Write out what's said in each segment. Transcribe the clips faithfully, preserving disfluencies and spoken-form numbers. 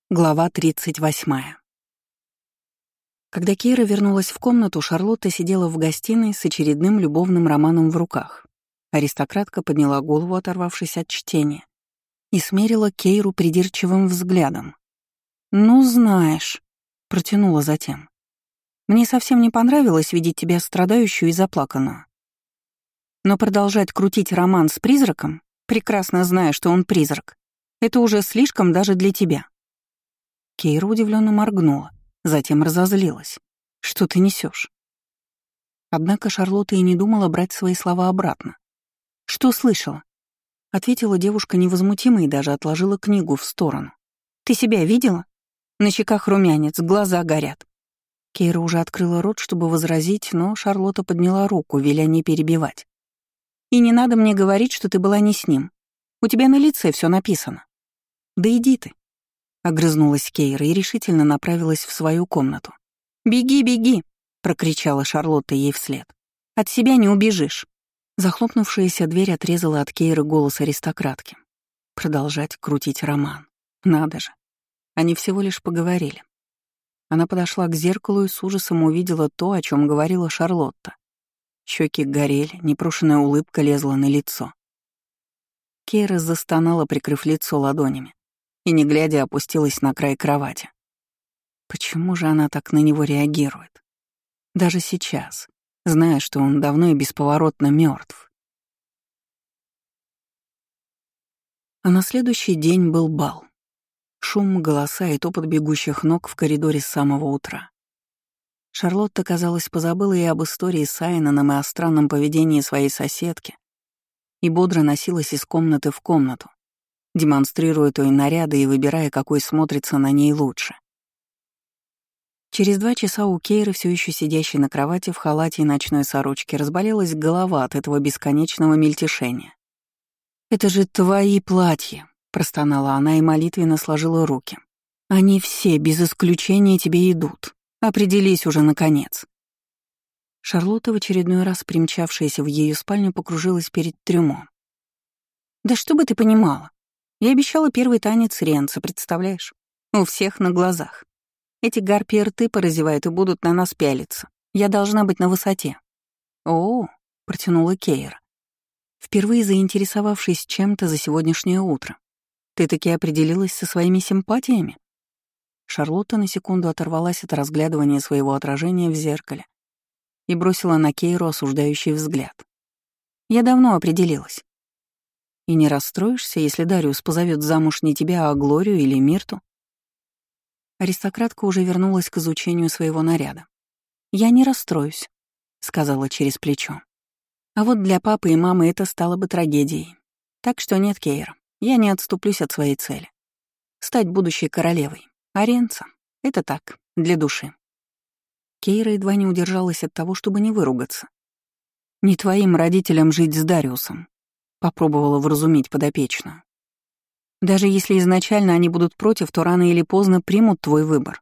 Глава тридцать восьмая. Когда Кейра вернулась в комнату, Шарлотта сидела в гостиной с очередным любовным романом в руках. Аристократка подняла голову, оторвавшись от чтения, и смерила Кейру придирчивым взглядом. «Ну, знаешь», — протянула затем, — «мне совсем не понравилось видеть тебя страдающую и заплаканную. Но продолжать крутить роман с призраком, прекрасно зная, что он призрак, это уже слишком даже для тебя». Кейра удивленно моргнула, затем разозлилась. «Что ты несешь? Однако Шарлотта и не думала брать свои слова обратно. «Что слышала?» — ответила девушка невозмутимо и даже отложила книгу в сторону. «Ты себя видела? На щеках румянец, глаза горят». Кейра уже открыла рот, чтобы возразить, но Шарлотта подняла руку, веля не перебивать. «И не надо мне говорить, что ты была не с ним. У тебя на лице все написано. Да иди ты». Огрызнулась Кейра и решительно направилась в свою комнату. «Беги, беги!» — прокричала Шарлотта ей вслед. «От себя не убежишь!» Захлопнувшаяся дверь отрезала от Кейры голос аристократки. Продолжать крутить роман. Надо же. Они всего лишь поговорили. Она подошла к зеркалу и с ужасом увидела то, о чем говорила Шарлотта. Щеки горели, непрошенная улыбка лезла на лицо. Кейра застонала, прикрыв лицо ладонями, и, не глядя, опустилась на край кровати. Почему же она так на него реагирует? Даже сейчас, зная, что он давно и бесповоротно мертв. А на следующий день был бал. Шум, голоса и топот бегущих ног в коридоре с самого утра. Шарлотта, казалось, позабыла и об истории с Айнаном, и о странном поведении своей соседки, и бодро носилась из комнаты в комнату, демонстрируя той наряды и выбирая, какой смотрится на ней лучше. Через два часа у Кейры, все еще сидящей на кровати в халате и ночной сорочке, разболелась голова от этого бесконечного мельтешения. «Это же твои платья», — простонала она и молитвенно сложила руки. «Они все, без исключения, тебе идут. Определись уже, наконец». Шарлотта, в очередной раз примчавшаяся в ее спальню, покружилась перед трюмо. «Да что бы ты понимала? Я обещала первый танец Ренца, представляешь? У всех на глазах. Эти гарпии рты поразевают и будут на нас пялиться. Я должна быть на высоте». «О», — протянула Кейра, впервые заинтересовавшись чем-то за сегодняшнее утро. «Ты таки определилась со своими симпатиями?» Шарлотта на секунду оторвалась от разглядывания своего отражения в зеркале и бросила на Кейру осуждающий взгляд. «Я давно определилась. И не расстроишься, если Дариус позовет замуж не тебя, а Глорию или Мирту?» Аристократка уже вернулась к изучению своего наряда. «Я не расстроюсь», — сказала через плечо. «А вот для папы и мамы это стало бы трагедией. Так что нет, Кейра, я не отступлюсь от своей цели. Стать будущей королевой. А Ренца — это так, для души». Кейра едва не удержалась от того, чтобы не выругаться. «Не твоим родителям жить с Дариусом», — попробовала вразумить подопечную. «Даже если изначально они будут против, то рано или поздно примут твой выбор».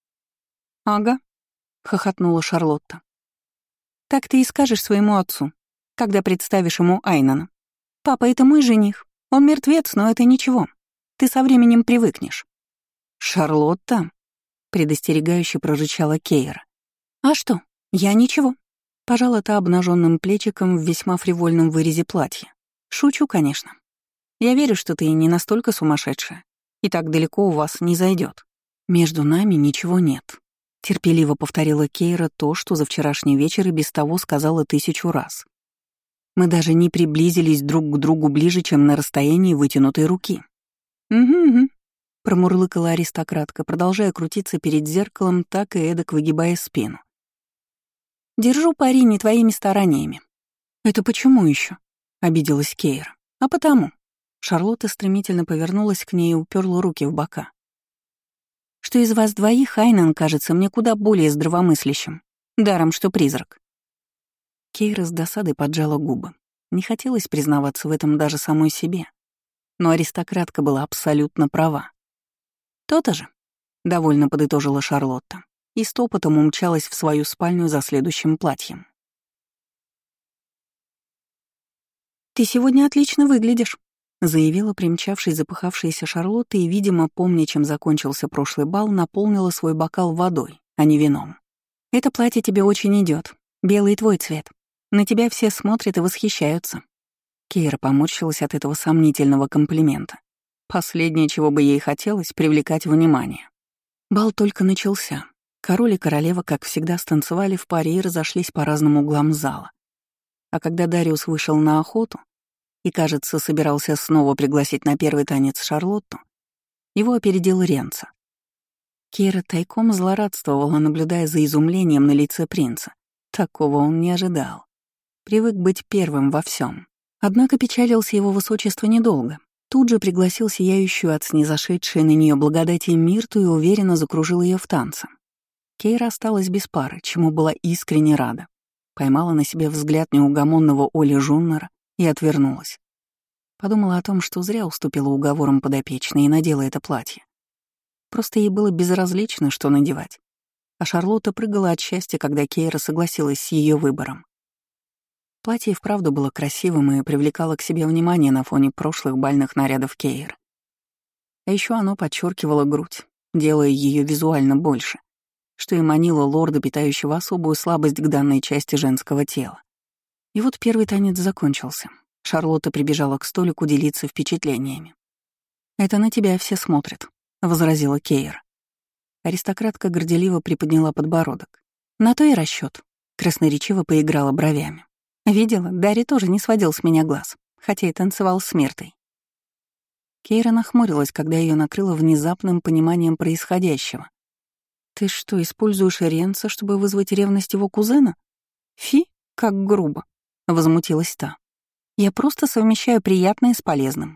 «Ага», — хохотнула Шарлотта. «Так ты и скажешь своему отцу, когда представишь ему Айнана. Папа, это мой жених. Он мертвец, но это ничего. Ты со временем привыкнешь». «Шарлотта», — предостерегающе прорычала Кейра. «А что? Я ничего». Пожала та обнаженным плечиком в весьма фривольном вырезе платья. «Шучу, конечно. Я верю, что ты не настолько сумасшедшая, и так далеко у вас не зайдет. Между нами ничего нет», — терпеливо повторила Кейра то, что за вчерашний вечер и без того сказала тысячу раз. «Мы даже не приблизились друг к другу ближе, чем на расстоянии вытянутой руки». «Угу-угу», — промурлыкала аристократка, продолжая крутиться перед зеркалом, так и эдак выгибая спину. «Держу пари не твоими стараниями». «Это почему еще? Обиделась Кейра. «А потому». Шарлотта стремительно повернулась к ней и уперла руки в бока. «Что из вас двоих Айнан кажется мне куда более здравомыслящим, даром что призрак». Кейра с досадой поджала губы. Не хотелось признаваться в этом даже самой себе. Но аристократка была абсолютно права. «То-то же», — довольно подытожила Шарлотта и стопотом умчалась в свою спальню за следующим платьем. «Ты сегодня отлично выглядишь», заявила примчавшись запыхавшаяся Шарлотта и, видимо, помня, чем закончился прошлый бал, наполнила свой бокал водой, а не вином. «Это платье тебе очень идет. Белый твой цвет. На тебя все смотрят и восхищаются». Кейра поморщилась от этого сомнительного комплимента. Последнее, чего бы ей хотелось, привлекать внимание. Бал только начался. Король и королева, как всегда, станцевали в паре и разошлись по разным углам зала. А когда Дариус вышел на охоту и, кажется, собирался снова пригласить на первый танец Шарлотту, его опередил Ренца. Кейра тайком злорадствовала, наблюдая за изумлением на лице принца. Такого он не ожидал. Привык быть первым во всем. Однако печалился его высочество недолго. Тут же пригласил сияющую от снизошедшей на нее благодати Мирту и уверенно закружил ее в танце. Кейра осталась без пары, чему была искренне рада. Поймала на себе взгляд неугомонного Оли Жуннера и отвернулась. Подумала о том, что зря уступила уговорам подопечной и надела это платье. Просто ей было безразлично, что надевать. А Шарлотта прыгала от счастья, когда Кейра согласилась с ее выбором. Платье и вправду было красивым и привлекало к себе внимание на фоне прошлых бальных нарядов Кейры. А еще оно подчеркивало грудь, делая ее визуально больше, что и манило лорда, питающего особую слабость к данной части женского тела. И вот первый танец закончился. Шарлотта прибежала к столику делиться впечатлениями. «Это на тебя все смотрят», — возразила Кейра. Аристократка горделиво приподняла подбородок. «На то и расчет. Красноречиво поиграла бровями. «Видела, Дарри тоже не сводил с меня глаз, хотя и танцевал с Миртой». Кейра нахмурилась, когда ее накрыло внезапным пониманием происходящего. «Ты что, используешь Ренца, чтобы вызвать ревность его кузена? Фи, как грубо», — возмутилась та. «Я просто совмещаю приятное с полезным».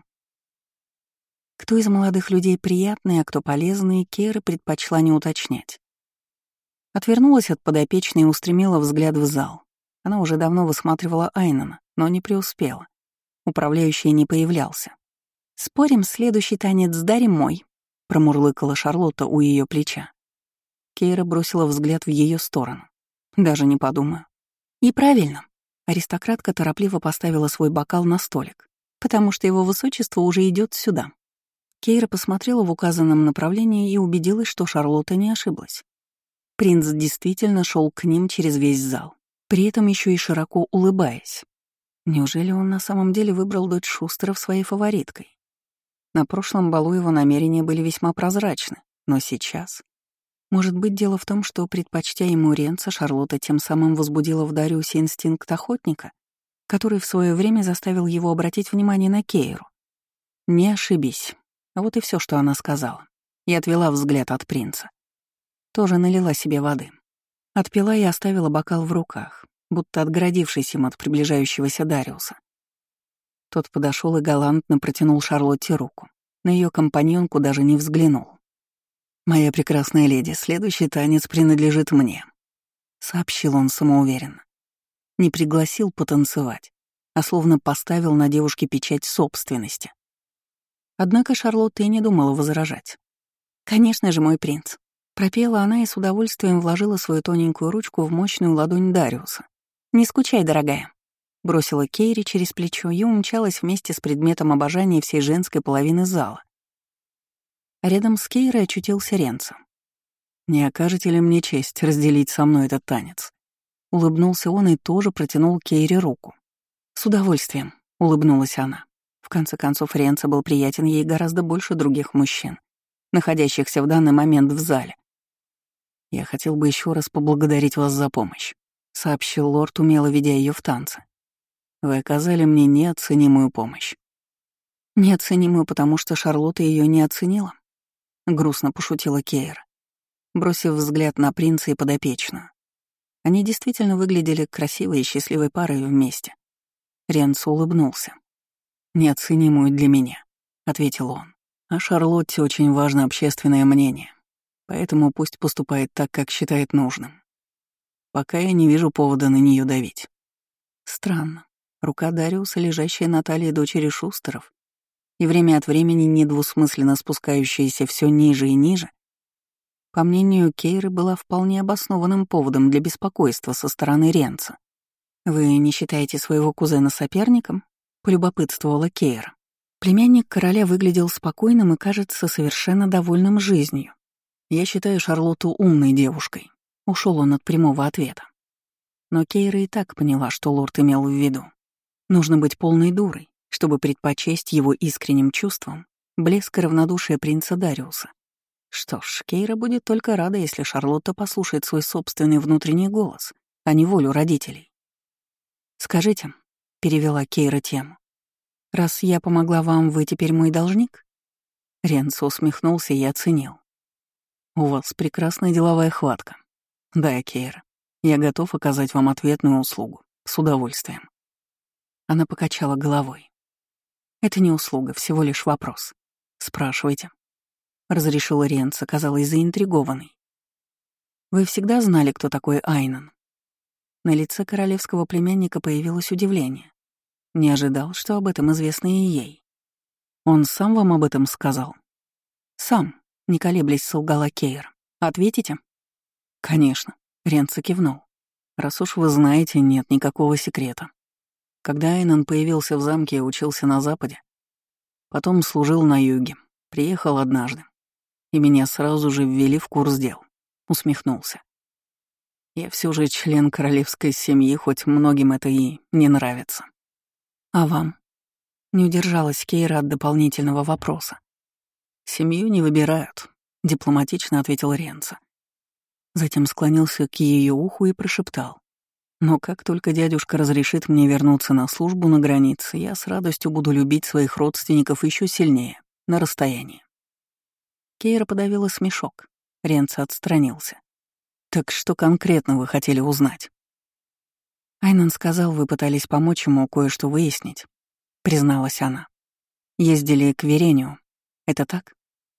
Кто из молодых людей приятный, а кто полезный, Кейра предпочла не уточнять. Отвернулась от подопечной и устремила взгляд в зал. Она уже давно высматривала Айнана, но не преуспела. Управляющий не появлялся. «Спорим, следующий танец с Дарри мой», — промурлыкала Шарлотта у ее плеча. Кейра бросила взгляд в ее сторону. «Даже не подумаю». «И правильно». Аристократка торопливо поставила свой бокал на столик, потому что его высочество уже идет сюда. Кейра посмотрела в указанном направлении и убедилась, что Шарлотта не ошиблась. Принц действительно шел к ним через весь зал, при этом еще и широко улыбаясь. Неужели он на самом деле выбрал дочь Шустеров своей фавориткой? На прошлом балу его намерения были весьма прозрачны, но сейчас... Может быть, дело в том, что, предпочтя ему Ренца, Шарлотта тем самым возбудила в Дариусе инстинкт охотника, который в свое время заставил его обратить внимание на Кейру. Не ошибись. Вот и все, что она сказала. И отвела взгляд от принца. Тоже налила себе воды. Отпила и оставила бокал в руках, будто отгородившись им от приближающегося Дариуса. Тот подошел и галантно протянул Шарлотте руку. На ее компаньонку даже не взглянул. «Моя прекрасная леди, следующий танец принадлежит мне», — сообщил он самоуверенно. Не пригласил потанцевать, а словно поставил на девушке печать собственности. Однако Шарлотта и не думала возражать. «Конечно же, мой принц», — пропела она и с удовольствием вложила свою тоненькую ручку в мощную ладонь Дариуса. «Не скучай, дорогая», — бросила Кейри через плечо и умчалась вместе с предметом обожания всей женской половины зала. Рядом с Кейрой очутился Ренцо. «Не окажете ли мне честь разделить со мной этот танец?» Улыбнулся он и тоже протянул Кейре руку. «С удовольствием», — улыбнулась она. В конце концов, Ренцо был приятен ей гораздо больше других мужчин, находящихся в данный момент в зале. «Я хотел бы еще раз поблагодарить вас за помощь», — сообщил лорд, умело ведя ее в танцы. «Вы оказали мне неоценимую помощь». «Неоценимую, потому что Шарлотта ее не оценила?» — грустно пошутила Кейра, бросив взгляд на принца и подопечную. Они действительно выглядели красивой и счастливой парой вместе. Ренцо улыбнулся. «Неоценимую для меня», — ответил он. «А Шарлотте очень важно общественное мнение, поэтому пусть поступает так, как считает нужным. Пока я не вижу повода на нее давить». Странно. Рука Дариуса, лежащая на талии дочери Шустеров, и время от времени недвусмысленно спускающаяся все ниже и ниже, по мнению Кейры, была вполне обоснованным поводом для беспокойства со стороны Ренца. «Вы не считаете своего кузена соперником?» — полюбопытствовала Кейра. Племянник короля выглядел спокойным и, кажется, совершенно довольным жизнью. Я считаю Шарлотту умной девушкой. Ушел он от прямого ответа. Но Кейра и так поняла, что лорд имел в виду. Нужно быть полной дурой, чтобы предпочесть его искренним чувствам блеск и равнодушие принца Дариуса. Что ж, Кейра будет только рада, если Шарлотта послушает свой собственный внутренний голос, а не волю родителей. «Скажите», — перевела Кейра тему, «раз я помогла вам, вы теперь мой должник?» Ренцо усмехнулся и оценил. «У вас прекрасная деловая хватка. Да, Кейра, я готов оказать вам ответную услугу. С удовольствием». Она покачала головой. «Это не услуга, всего лишь вопрос. Спрашивайте». Разрешила Ренцо, казалась заинтригованной. «Вы всегда знали, кто такой Айнан?» На лице королевского племянника появилось удивление. Не ожидал, что об этом известно и ей. «Он сам вам об этом сказал?» «Сам», — не колеблясь, солгала Кейр. «Ответите?» «Конечно», — Ренцо кивнул. «Раз уж вы знаете, нет никакого секрета. Когда Айнан появился в замке и учился на Западе, потом служил на юге, приехал однажды, и меня сразу же ввели в курс дел», — усмехнулся. «Я все же член королевской семьи, хоть многим это и не нравится». «А вам?» — не удержалась Кейра от дополнительного вопроса. «Семью не выбирают», — дипломатично ответил Ренцо. Затем склонился к ее уху и прошептал. «Но как только дядюшка разрешит мне вернуться на службу на границе, я с радостью буду любить своих родственников еще сильнее, на расстоянии». Кейра подавила смешок. Ренцо отстранился. «Так что конкретно вы хотели узнать?» «Айнан сказал, вы пытались помочь ему кое-что выяснить», — призналась она. «Ездили к Верению. Это так?»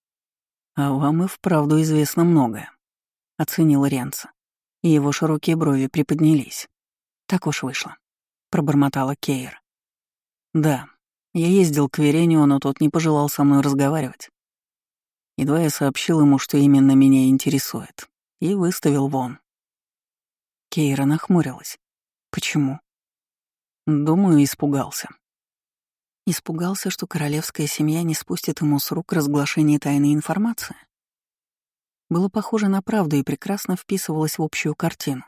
«А вам и вправду известно многое», — оценил Ренцо, и его широкие брови приподнялись. «Так уж вышло», — пробормотала Кейр. «Да, я ездил к Верению, но тот не пожелал со мной разговаривать. Едва я сообщил ему, что именно меня интересует, и выставил вон». Кейра нахмурилась. «Почему?» «Думаю, испугался». Испугался, что королевская семья не спустит ему с рук разглашение тайной информации? Было похоже на правду и прекрасно вписывалось в общую картину.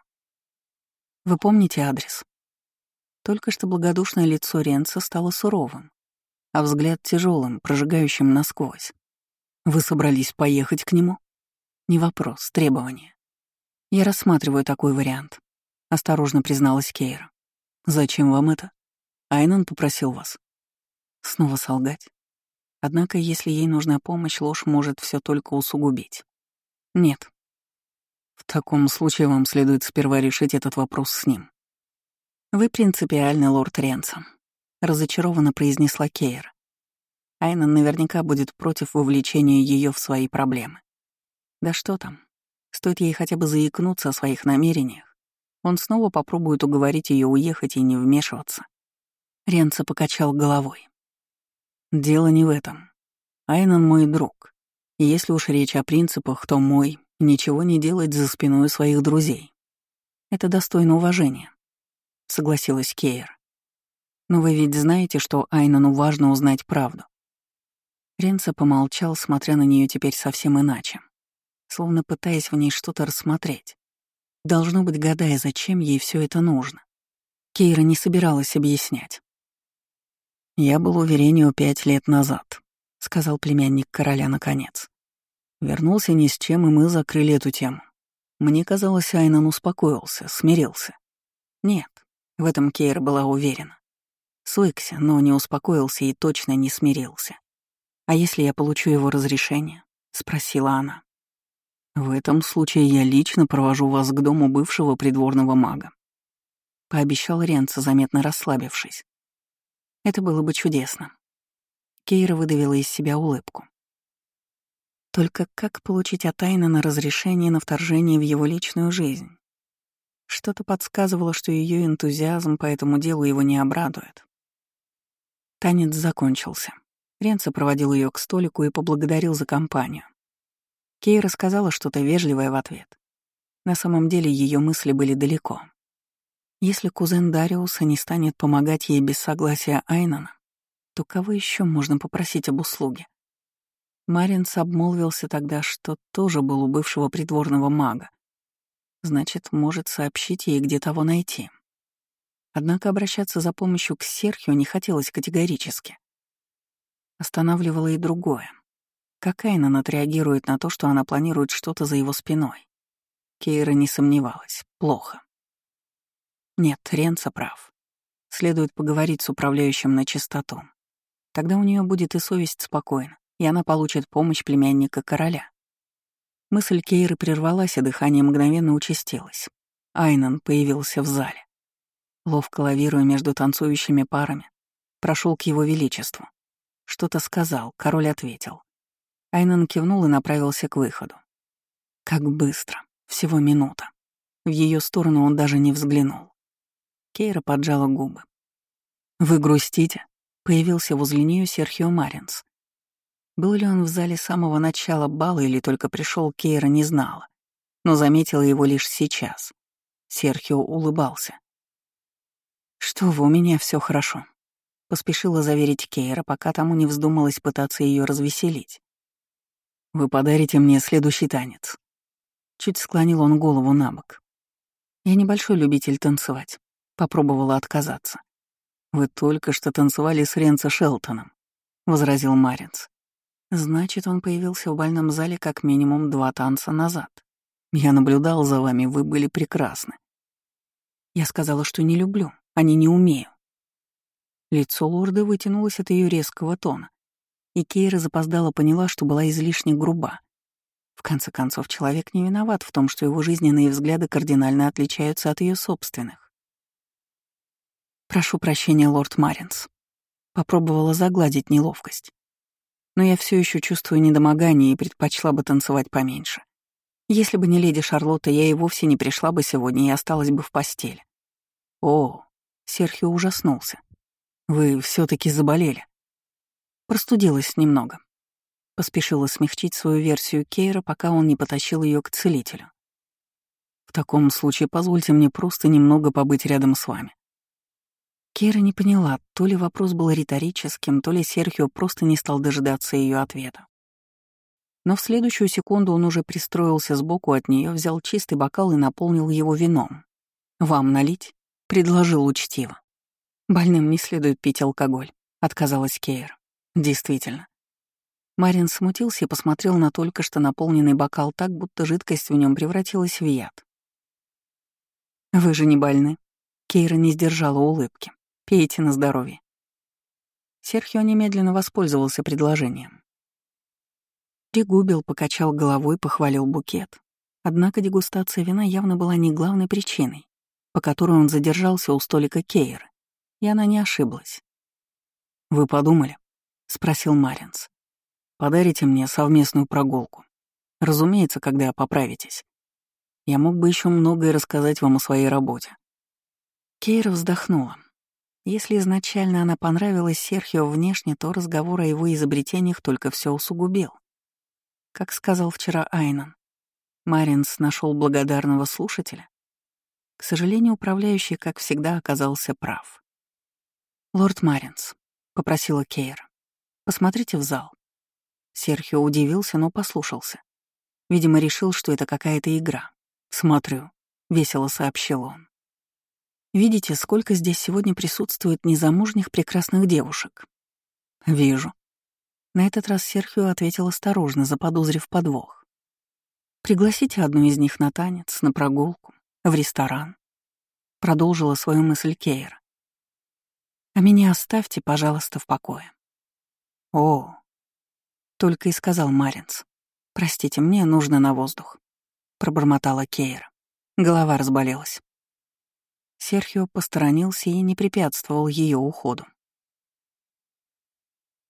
«Вы помните адрес?» Только что благодушное лицо Ренцо стало суровым, а взгляд тяжелым, прожигающим насквозь. «Вы собрались поехать к нему?» «Не вопрос, требование». «Я рассматриваю такой вариант», — осторожно призналась Кейра. «Зачем вам это? Айнан попросил вас». Снова солгать. Однако, если ей нужна помощь, ложь может все только усугубить. «Нет». «В таком случае вам следует сперва решить этот вопрос с ним». «Вы принципиальный, лорд Ренцо», — разочарованно произнесла Кейра. Айнан наверняка будет против вовлечения ее в свои проблемы. Да что там, стоит ей хотя бы заикнуться о своих намерениях, он снова попробует уговорить ее уехать и не вмешиваться. Ренцо покачал головой. «Дело не в этом. Айнан мой друг, и если уж речь о принципах, то мой — ничего не делать за спиной своих друзей. Это достойно уважения», — согласилась Кейр. «Но вы ведь знаете, что Айнану важно узнать правду». Ренцо помолчал, смотря на нее теперь совсем иначе, словно пытаясь в ней что-то рассмотреть. Должно быть, гадая, зачем ей все это нужно. Кейра не собиралась объяснять. «Я был у Верению пять лет назад», — сказал племянник короля наконец. «Вернулся ни с чем, и мы закрыли эту тему. Мне казалось, Айнан успокоился, смирился. Нет, в этом Кейра была уверена. Свыкся, но не успокоился и точно не смирился. «А если я получу его разрешение?» — спросила она. «В этом случае я лично провожу вас к дому бывшего придворного мага», — пообещал Ренцо, заметно расслабившись. «Это было бы чудесно». Кейра выдавила из себя улыбку. Только как получить от Айнана разрешение на вторжение в его личную жизнь? Что-то подсказывало, что ее энтузиазм по этому делу его не обрадует. Танец закончился. Ренцо проводил ее к столику и поблагодарил за компанию. Кейра сказала что-то вежливое в ответ. На самом деле ее мысли были далеко. Если кузен Дариуса не станет помогать ей без согласия Айнана, то кого еще можно попросить об услуге? Маринс обмолвился тогда, что тоже был у бывшего придворного мага. Значит, может сообщить ей, где того найти. Однако обращаться за помощью к Серхио не хотелось категорически. Останавливало и другое. Как Айнан отреагирует на то, что она планирует что-то за его спиной? Кейра не сомневалась. Плохо. Нет, Ренцо прав. Следует поговорить с управляющим на чистоту. Тогда у нее будет и совесть спокойна, и она получит помощь племянника короля. Мысль Кейры прервалась, и дыхание мгновенно участилось. Айнан появился в зале. Ловко лавируя между танцующими парами, прошел к его величеству. Что-то сказал, король ответил. Айнан кивнул и направился к выходу. Как быстро, всего минута. В ее сторону он даже не взглянул. Кейра поджала губы. «Вы грустите?» Появился возле нее Серхио Маринс. Был ли он в зале с самого начала бала или только пришел, Кейра не знала, но заметила его лишь сейчас. Серхио улыбался. «Что вы, у меня все хорошо», — поспешила заверить Кейра, пока тому не вздумалось пытаться ее развеселить. «Вы подарите мне следующий танец». Чуть склонил он голову на бок. «Я небольшой любитель танцевать», — попробовала отказаться. «Вы только что танцевали с Ренцо Шелтоном», — возразил Маринс. «Значит, он появился в бальном зале как минимум два танца назад. Я наблюдал за вами, вы были прекрасны». Я сказала, что не люблю, а не не умею. Лицо лорда вытянулось от ее резкого тона, и Кейра запоздала поняла, что была излишне груба. В конце концов, человек не виноват в том, что его жизненные взгляды кардинально отличаются от ее собственных. «Прошу прощения, лорд Маринс». Попробовала загладить неловкость. Но я все еще чувствую недомогание и предпочла бы танцевать поменьше. Если бы не леди Шарлотта, я и вовсе не пришла бы сегодня и осталась бы в постели. О, Серхио ужаснулся. Вы все-таки заболели. Простудилась немного. Поспешила смягчить свою версию Кейра, пока он не потащил ее к целителю. В таком случае позвольте мне просто немного побыть рядом с вами. Кейра не поняла, то ли вопрос был риторическим, то ли Серхио просто не стал дожидаться ее ответа. Но в следующую секунду он уже пристроился сбоку от нее, взял чистый бокал и наполнил его вином. «Вам налить?» — предложил учтиво. «Больным не следует пить алкоголь», — отказалась Кейра. «Действительно». Марин смутился и посмотрел на только что наполненный бокал так, будто жидкость в нем превратилась в яд. «Вы же не больны?» Кейра не сдержала улыбки. «Пейте на здоровье». Серхио немедленно воспользовался предложением. Пригубил, покачал головой, похвалил букет. Однако дегустация вина явно была не главной причиной, по которой он задержался у столика Кейры, и она не ошиблась. «Вы подумали?» — спросил Маринс. «Подарите мне совместную прогулку. Разумеется, когда поправитесь. Я мог бы еще многое рассказать вам о своей работе». Кейра вздохнула. Если изначально она понравилась Серхио внешне, то разговор о его изобретениях только все усугубил. Как сказал вчера Айнан, Маринс нашел благодарного слушателя. К сожалению, управляющий, как всегда, оказался прав. «Лорд Маринс», — попросила Кейра, — «посмотрите в зал». Серхио удивился, но послушался. Видимо, решил, что это какая-то игра. «Смотрю», — весело сообщил он. «Видите, сколько здесь сегодня присутствует незамужних прекрасных девушек?» «Вижу». На этот раз Серхио ответил осторожно, заподозрив подвох. «Пригласите одну из них на танец, на прогулку, в ресторан», — продолжила свою мысль Кейра. «А меня оставьте, пожалуйста, в покое». «О», — только и сказал Маринс. «Простите, мне нужно на воздух», — пробормотала Кейра. Голова разболелась. Серхио посторонился и не препятствовал ее уходу.